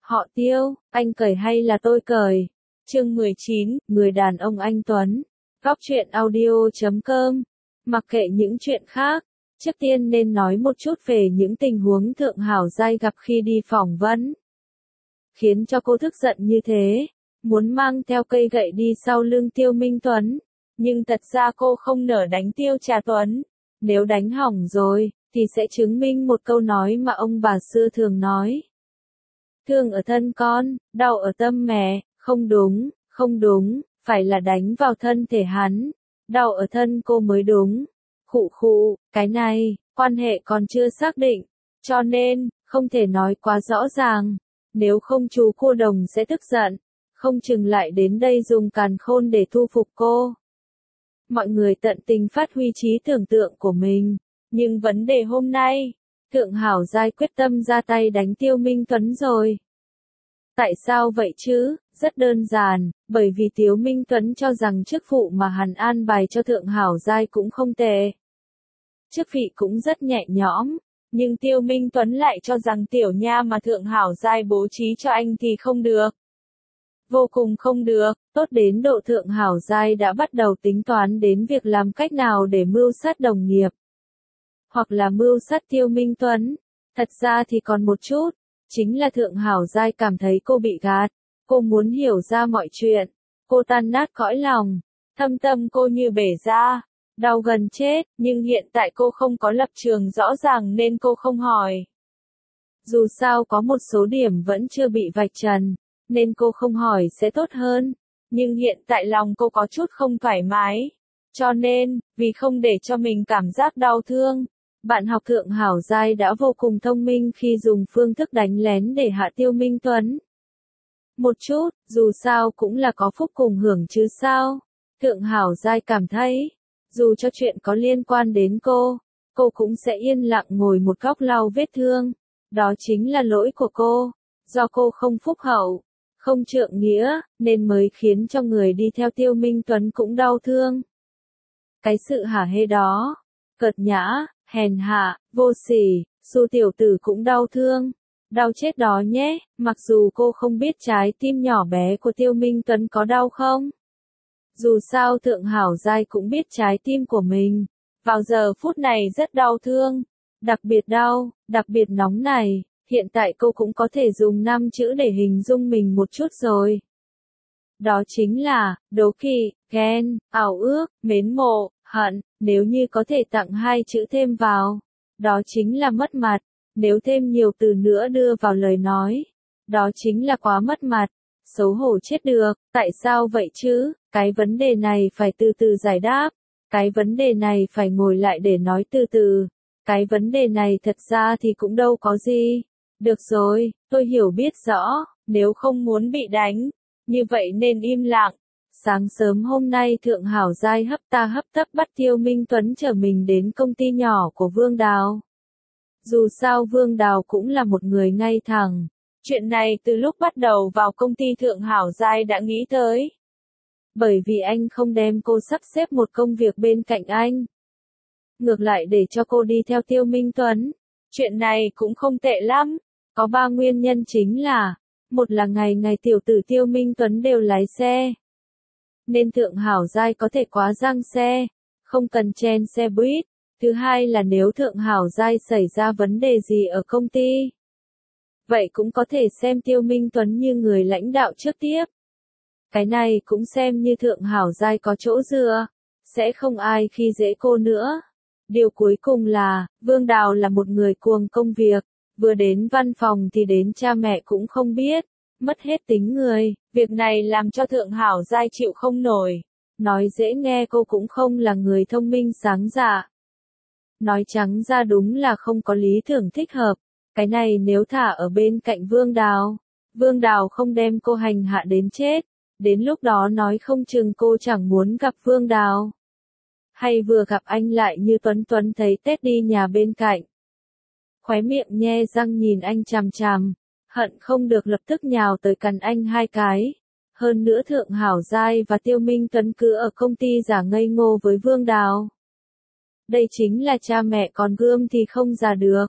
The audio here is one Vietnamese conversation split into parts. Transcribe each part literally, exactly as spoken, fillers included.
Họ Tiêu, anh cởi hay là tôi cởi? Chương mười chín, người đàn ông anh Tuấn. Góc truyện audio chấm com. Mặc kệ những chuyện khác, trước tiên nên nói một chút về những tình huống Thượng Hảo Giai gặp khi đi phỏng vấn. Khiến cho cô tức giận như thế, muốn mang theo cây gậy đi sau lưng Tiêu Minh Tuấn, nhưng thật ra cô không nỡ đánh Tiêu Trà Tuấn. Nếu đánh hỏng rồi, thì sẽ chứng minh một câu nói mà ông bà xưa thường nói. Thương ở thân con, đau ở tâm mẹ, không đúng, không đúng, phải là đánh vào thân thể hắn, đau ở thân cô mới đúng. Khụ khụ, cái này, quan hệ còn chưa xác định, cho nên, không thể nói quá rõ ràng, nếu không chú cô Đồng sẽ tức giận, không chừng lại đến đây dùng càn khôn để thu phục cô. Mọi người tận tình phát huy trí tưởng tượng của mình, nhưng vấn đề hôm nay, Thượng Hảo Giai quyết tâm ra tay đánh Tiêu Minh Tuấn rồi. Tại sao vậy chứ? Rất đơn giản, bởi vì Tiêu Minh Tuấn cho rằng chức vụ mà hắn an bài cho Thượng Hảo Giai cũng không tệ. Chức vị cũng rất nhẹ nhõm, nhưng Tiêu Minh Tuấn lại cho rằng tiểu nha mà Thượng Hảo Giai bố trí cho anh thì không được. Vô cùng không được, tốt đến độ Thượng Hảo Giai đã bắt đầu tính toán đến việc làm cách nào để mưu sát đồng nghiệp. Hoặc là mưu sát Tiêu Minh Tuấn. Thật ra thì còn một chút, chính là Thượng Hảo Giai cảm thấy cô bị gạt, cô muốn hiểu ra mọi chuyện, cô tan nát cõi lòng, thâm tâm cô như bể ra, đau gần chết, nhưng hiện tại cô không có lập trường rõ ràng nên cô không hỏi. Dù sao có một số điểm vẫn chưa bị vạch trần, nên cô không hỏi sẽ tốt hơn, nhưng hiện tại lòng cô có chút không thoải mái, cho nên, vì không để cho mình cảm giác đau thương, bạn học Thượng Hảo Giai đã vô cùng thông minh khi dùng phương thức đánh lén để hạ Tiêu Minh Tuấn. Một chút, dù sao cũng là có phúc cùng hưởng chứ sao. Thượng Hảo Giai cảm thấy, dù cho chuyện có liên quan đến cô, cô cũng sẽ yên lặng ngồi một góc lau vết thương. Đó chính là lỗi của cô, do cô không phúc hậu, không trượng nghĩa, nên mới khiến cho người đi theo Tiêu Minh Tuấn cũng đau thương. Cái sự hả hê đó, cợt nhã, hèn hạ, vô sỉ, Xu tiểu tử cũng đau thương, đau chết đó nhé, mặc dù cô không biết trái tim nhỏ bé của Tiêu Minh Tuấn có đau không. Dù sao Thượng Hảo Giai cũng biết trái tim của mình, vào giờ phút này rất đau thương, đặc biệt đau, đặc biệt nóng này, hiện tại cô cũng có thể dùng năm chữ để hình dung mình một chút rồi. Đó chính là, đố kỵ, ghen, ảo ước, mến mộ, hận, nếu như có thể tặng hai chữ thêm vào, đó chính là mất mặt, nếu thêm nhiều từ nữa đưa vào lời nói, đó chính là quá mất mặt, xấu hổ chết được, tại sao vậy chứ, cái vấn đề này phải từ từ giải đáp, cái vấn đề này phải ngồi lại để nói từ từ, cái vấn đề này thật ra thì cũng đâu có gì, được rồi, tôi hiểu biết rõ, nếu không muốn bị đánh, như vậy nên im lặng. Sáng sớm hôm nay Thượng Hảo Giai hấp ta hấp tấp bắt Tiêu Minh Tuấn chở mình đến công ty nhỏ của Vương Đào. Dù sao Vương Đào cũng là một người ngay thẳng. Chuyện này từ lúc bắt đầu vào công ty Thượng Hảo Giai đã nghĩ tới. Bởi vì anh không đem cô sắp xếp một công việc bên cạnh anh. Ngược lại để cho cô đi theo Tiêu Minh Tuấn. Chuyện này cũng không tệ lắm. Có ba nguyên nhân chính là, một là ngày ngày tiểu tử Tiêu Minh Tuấn đều lái xe. Nên Thượng Hảo Giai có thể quá giang xe, không cần chen xe buýt. Thứ hai là nếu Thượng Hảo Giai xảy ra vấn đề gì ở công ty, vậy cũng có thể xem Tiêu Minh Tuấn như người lãnh đạo trước tiếp. Cái này cũng xem như Thượng Hảo Giai có chỗ dựa, sẽ không ai khi dễ cô nữa. Điều cuối cùng là, Vương Đào là một người cuồng công việc, vừa đến văn phòng thì đến cha mẹ cũng không biết, mất hết tính người, việc này làm cho Thượng Hảo Giai chịu không nổi. Nói dễ nghe cô cũng không là người thông minh sáng dạ. Nói trắng ra đúng là không có lý tưởng thích hợp, cái này nếu thả ở bên cạnh Vương Đào, Vương Đào không đem cô hành hạ đến chết, đến lúc đó nói không chừng cô chẳng muốn gặp Vương Đào. Hay vừa gặp anh lại như Tuấn Tuấn thấy Tết đi nhà bên cạnh. Khóe miệng nhe răng nhìn anh chằm chằm, hận không được lập tức nhào tới cắn anh hai cái. Hơn nữa Thượng Hảo Giai và Tiêu Minh Tuấn cứ ở công ty giả ngây ngô với Vương Đào. Đây chính là cha mẹ còn gươm thì không già được.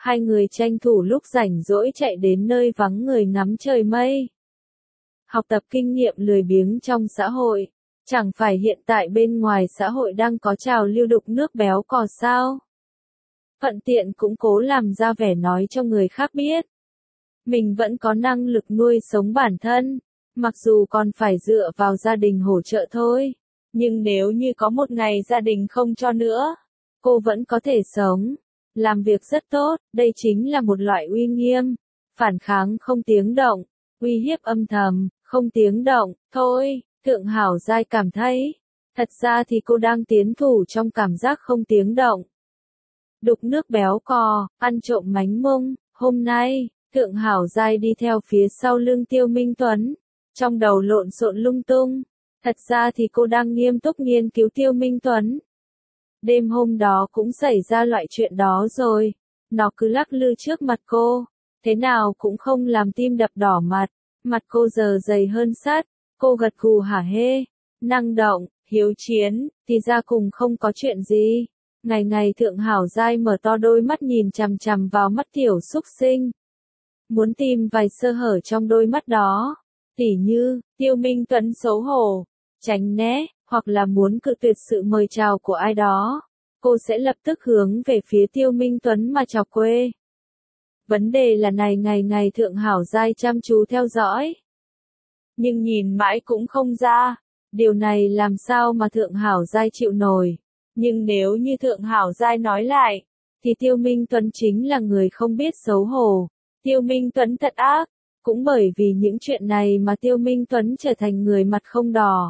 Hai người tranh thủ lúc rảnh rỗi chạy đến nơi vắng người ngắm trời mây. Học tập kinh nghiệm lười biếng trong xã hội. Chẳng phải hiện tại bên ngoài xã hội đang có trào lưu đục nước béo cò sao? Thuận tiện cũng cố làm ra vẻ nói cho người khác biết. Mình vẫn có năng lực nuôi sống bản thân, mặc dù còn phải dựa vào gia đình hỗ trợ thôi. Nhưng nếu như có một ngày gia đình không cho nữa, cô vẫn có thể sống, làm việc rất tốt, đây chính là một loại uy nghiêm, phản kháng không tiếng động, uy hiếp âm thầm, không tiếng động, thôi, Thượng Hảo Giai cảm thấy, thật ra thì cô đang tiến thủ trong cảm giác không tiếng động. Đục nước béo cò, ăn trộm mánh mông, hôm nay, Thượng Hảo Giai đi theo phía sau lưng Tiêu Minh Tuấn, trong đầu lộn xộn lung tung, thật ra thì cô đang nghiêm túc nghiên cứu Tiêu Minh Tuấn. Đêm hôm đó cũng xảy ra loại chuyện đó rồi, nó cứ lắc lư trước mặt cô, thế nào cũng không làm tim đập đỏ mặt, mặt cô giờ dày hơn sắt, cô gật gù hả hê, năng động, hiếu chiến, thì ra cùng không có chuyện gì. Ngày ngày Thượng Hảo Giai mở to đôi mắt nhìn chằm chằm vào mắt tiểu xúc sinh. Muốn tìm vài sơ hở trong đôi mắt đó, tỉ như, Tiêu Minh Tuấn xấu hổ, tránh né, hoặc là muốn cự tuyệt sự mời chào của ai đó, cô sẽ lập tức hướng về phía Tiêu Minh Tuấn mà chọc quê. Vấn đề là này ngày ngày Thượng Hảo Giai chăm chú theo dõi. Nhưng nhìn mãi cũng không ra, điều này làm sao mà Thượng Hảo Giai chịu nổi. Nhưng nếu như Thượng Hảo Giai nói lại, thì Tiêu Minh Tuấn chính là người không biết xấu hổ. Tiêu Minh Tuấn thật ác, cũng bởi vì những chuyện này mà Tiêu Minh Tuấn trở thành người mặt không đỏ.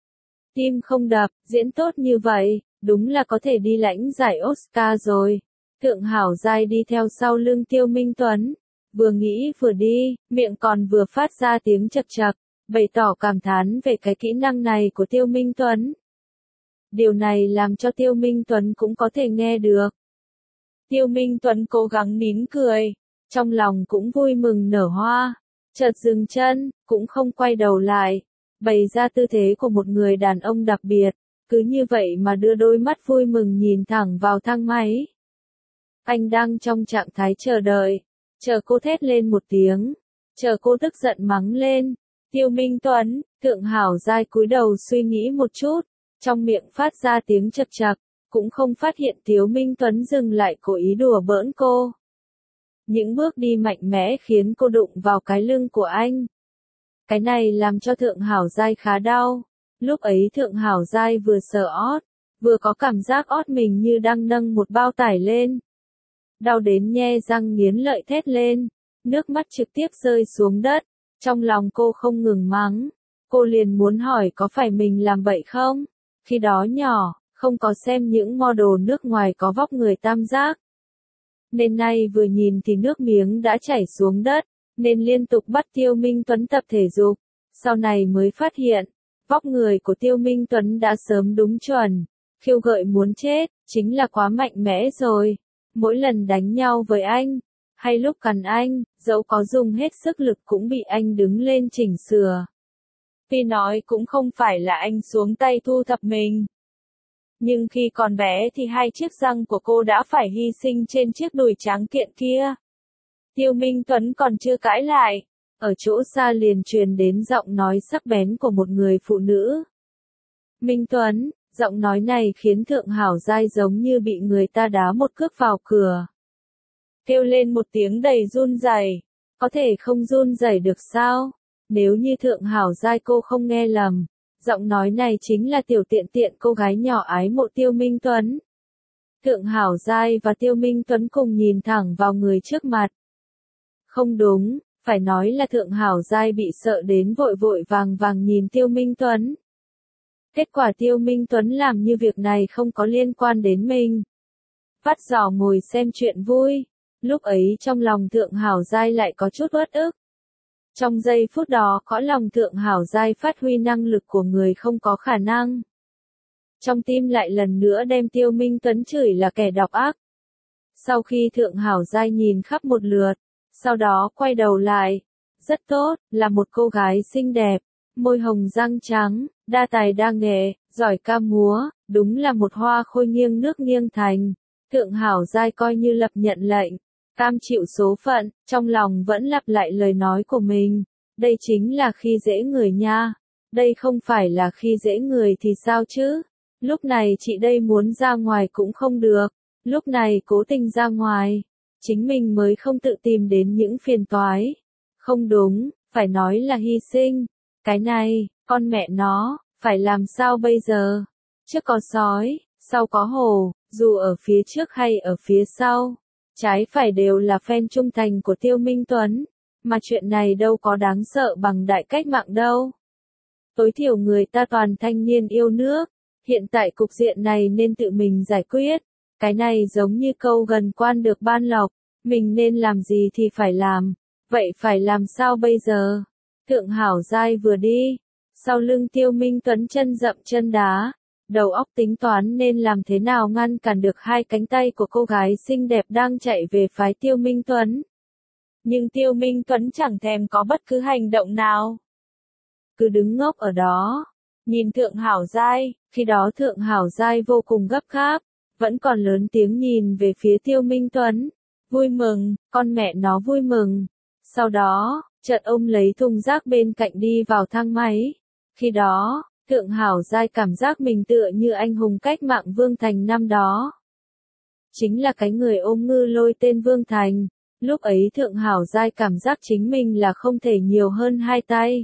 Tim không đập, diễn tốt như vậy, đúng là có thể đi lãnh giải Oscar rồi. Thượng Hảo Giai đi theo sau lưng Tiêu Minh Tuấn, vừa nghĩ vừa đi, miệng còn vừa phát ra tiếng chật chật, bày tỏ cảm thán về cái kỹ năng này của Tiêu Minh Tuấn. Điều này làm cho Tiêu Minh Tuấn cũng có thể nghe được. Tiêu Minh Tuấn cố gắng nín cười, trong lòng cũng vui mừng nở hoa, chợt dừng chân, cũng không quay đầu lại, bày ra tư thế của một người đàn ông đặc biệt, cứ như vậy mà đưa đôi mắt vui mừng nhìn thẳng vào thang máy. Anh đang trong trạng thái chờ đợi, chờ cô thét lên một tiếng, chờ cô tức giận mắng lên. Tiêu Minh Tuấn, Thượng Hảo Giai cúi đầu suy nghĩ một chút, trong miệng phát ra tiếng chật chật, cũng không phát hiện Tiêu Minh Tuấn dừng lại cố ý đùa bỡn cô. Những bước đi mạnh mẽ khiến cô đụng vào cái lưng của anh. Cái này làm cho Thượng Hảo Giai khá đau. Lúc ấy Thượng Hảo Giai vừa sờ ót, vừa có cảm giác ót mình như đang nâng một bao tải lên. Đau đến nhe răng nghiến lợi thét lên, nước mắt trực tiếp rơi xuống đất, trong lòng cô không ngừng mắng. Cô liền muốn hỏi có phải mình làm bậy không? Khi đó nhỏ, không có xem những model nước ngoài có vóc người tam giác. Nên nay vừa nhìn thì nước miếng đã chảy xuống đất, nên liên tục bắt Tiêu Minh Tuấn tập thể dục. Sau này mới phát hiện, vóc người của Tiêu Minh Tuấn đã sớm đúng chuẩn, khiêu gợi muốn chết, chính là quá mạnh mẽ rồi. Mỗi lần đánh nhau với anh, hay lúc cằn anh, dẫu có dùng hết sức lực cũng bị anh đứng lên chỉnh sửa. Tuy nói cũng không phải là anh xuống tay thu thập mình. Nhưng khi còn bé thì hai chiếc răng của cô đã phải hy sinh trên chiếc đùi tráng kiện kia. Tiêu Minh Tuấn còn chưa cãi lại, ở chỗ xa liền truyền đến giọng nói sắc bén của một người phụ nữ. Minh Tuấn, giọng nói này khiến Thượng Hảo Giai giống như bị người ta đá một cước vào cửa. Kêu lên một tiếng đầy run rẩy, có thể không run rẩy được sao? Nếu như Thượng Hảo Giai cô không nghe lầm, giọng nói này chính là tiểu tiện tiện cô gái nhỏ ái mộ Tiêu Minh Tuấn. Thượng Hảo Giai và Tiêu Minh Tuấn cùng nhìn thẳng vào người trước mặt. Không đúng, phải nói là Thượng Hảo Giai bị sợ đến vội vội vàng vàng nhìn Tiêu Minh Tuấn. Kết quả Tiêu Minh Tuấn làm như việc này không có liên quan đến mình. Vắt giỏ ngồi xem chuyện vui, lúc ấy trong lòng Thượng Hảo Giai lại có chút uất ức. Trong giây phút đó cõi lòng Thượng Hảo Giai phát huy năng lực của người không có khả năng. Trong tim lại lần nữa đem Tiêu Minh Tuấn chửi là kẻ độc ác. Sau khi Thượng Hảo Giai nhìn khắp một lượt, sau đó quay đầu lại. Rất tốt, là một cô gái xinh đẹp, môi hồng răng trắng, đa tài đa nghệ, giỏi ca múa, đúng là một hoa khôi nghiêng nước nghiêng thành. Thượng Hảo Giai coi như lập nhận lệnh, cam chịu số phận, trong lòng vẫn lặp lại lời nói của mình. Đây chính là khi dễ người nha. Đây không phải là khi dễ người thì sao chứ? Lúc này chị đây muốn ra ngoài cũng không được. Lúc này cố tình ra ngoài. Chính mình mới không tự tìm đến những phiền toái. Không đúng, phải nói là hy sinh. Cái này, con mẹ nó, phải làm sao bây giờ? Trước có sói, sau có hổ, dù ở phía trước hay ở phía sau. Trái phải đều là fan trung thành của Tiêu Minh Tuấn. Mà chuyện này đâu có đáng sợ bằng đại cách mạng đâu. Tối thiểu người ta toàn thanh niên yêu nước. Hiện tại cục diện này nên tự mình giải quyết. Cái này giống như câu gần quan được ban lộc. Mình nên làm gì thì phải làm. Vậy phải làm sao bây giờ? Thượng Hảo Giai vừa đi. Sau lưng Tiêu Minh Tuấn chân dậm chân đá. Đầu óc tính toán nên làm thế nào ngăn cản được hai cánh tay của cô gái xinh đẹp đang chạy về phái Tiêu Minh Tuấn. Nhưng Tiêu Minh Tuấn chẳng thèm có bất cứ hành động nào. Cứ đứng ngốc ở đó. Nhìn Thượng Hảo Giai, khi đó Thượng Hảo Giai vô cùng gấp gáp. Vẫn còn lớn tiếng nhìn về phía Tiêu Minh Tuấn. Vui mừng, con mẹ nó vui mừng. Sau đó, chợt ôm lấy thùng rác bên cạnh đi vào thang máy. Khi đó, Thượng Hảo Giai cảm giác mình tựa như anh hùng cách mạng Vương Thành năm đó. Chính là cái người ôm ngư lôi tên Vương Thành. Lúc ấy Thượng Hảo Giai cảm giác chính mình là không thể nhiều hơn hai tay.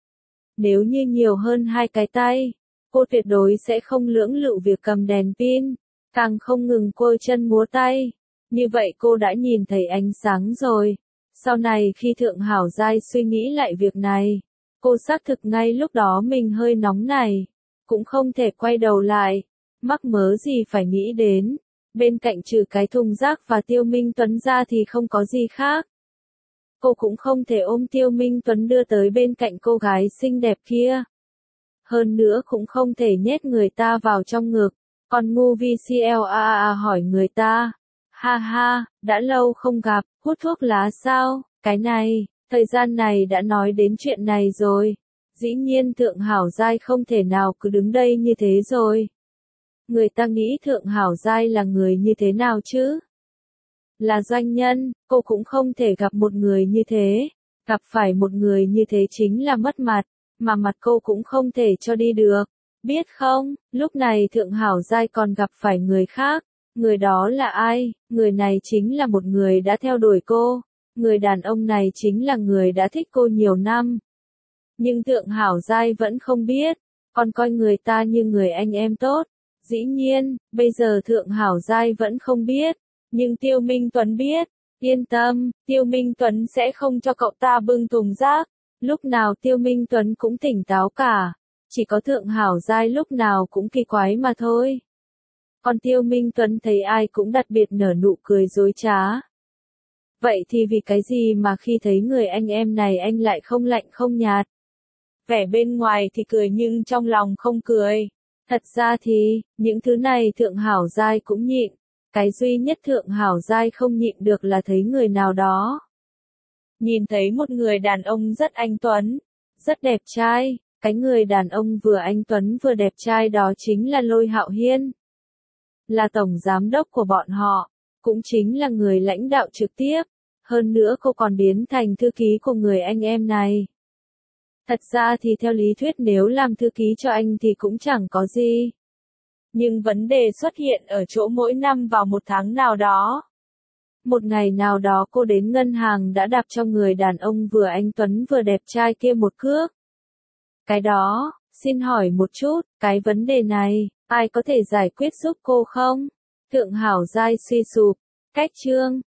Nếu như nhiều hơn hai cái tay, cô tuyệt đối sẽ không lưỡng lự việc cầm đèn pin, càng không ngừng quơ chân múa tay. Như vậy cô đã nhìn thấy ánh sáng rồi. Sau này khi Thượng Hảo Giai suy nghĩ lại việc này, cô xác thực ngay lúc đó mình hơi nóng này, cũng không thể quay đầu lại, mắc mớ gì phải nghĩ đến. Bên cạnh trừ cái thùng rác và Tiêu Minh Tuấn ra thì không có gì khác. Cô cũng không thể ôm Tiêu Minh Tuấn đưa tới bên cạnh cô gái xinh đẹp kia. Hơn nữa cũng không thể nhét người ta vào trong ngực. Còn ngu vê xê lờ a a hỏi người ta. Ha ha, đã lâu không gặp, hút thuốc lá sao? Cái này, thời gian này đã nói đến chuyện này rồi. Dĩ nhiên Thượng Hảo Giai không thể nào cứ đứng đây như thế rồi. Người ta nghĩ Thượng Hảo Giai là người như thế nào chứ? Là doanh nhân, cô cũng không thể gặp một người như thế. Gặp phải một người như thế chính là mất mặt, mà mặt cô cũng không thể cho đi được. Biết không, lúc này Thượng Hảo Giai còn gặp phải người khác. Người đó là ai? Người này chính là một người đã theo đuổi cô. Người đàn ông này chính là người đã thích cô nhiều năm. Nhưng Thượng Hảo Giai vẫn không biết, còn coi người ta như người anh em tốt. Dĩ nhiên, bây giờ Thượng Hảo Giai vẫn không biết, nhưng Tiêu Minh Tuấn biết. Yên tâm, Tiêu Minh Tuấn sẽ không cho cậu ta bưng thùng rác. Lúc nào Tiêu Minh Tuấn cũng tỉnh táo cả. Chỉ có Thượng Hảo Giai lúc nào cũng kỳ quái mà thôi. Còn Tiêu Minh Tuấn thấy ai cũng đặc biệt nở nụ cười dối trá. Vậy thì vì cái gì mà khi thấy người anh em này anh lại không lạnh không nhạt? Vẻ bên ngoài thì cười nhưng trong lòng không cười. Thật ra thì, những thứ này Thượng Hảo Giai cũng nhịn. Cái duy nhất Thượng Hảo Giai không nhịn được là thấy người nào đó. Nhìn thấy một người đàn ông rất anh tuấn, rất đẹp trai. Cái người đàn ông vừa anh tuấn vừa đẹp trai đó chính là Lôi Hạo Hiên. Là tổng giám đốc của bọn họ, cũng chính là người lãnh đạo trực tiếp. Hơn nữa cô còn biến thành thư ký của người anh em này. Thật ra thì theo lý thuyết nếu làm thư ký cho anh thì cũng chẳng có gì. Nhưng vấn đề xuất hiện ở chỗ mỗi năm vào một tháng nào đó. Một ngày nào đó cô đến ngân hàng đã đạp cho người đàn ông vừa anh tuấn vừa đẹp trai kia một cước. Cái đó, xin hỏi một chút, cái vấn đề này, ai có thể giải quyết giúp cô không? Thượng Hảo Giai suy sụp, cách chương.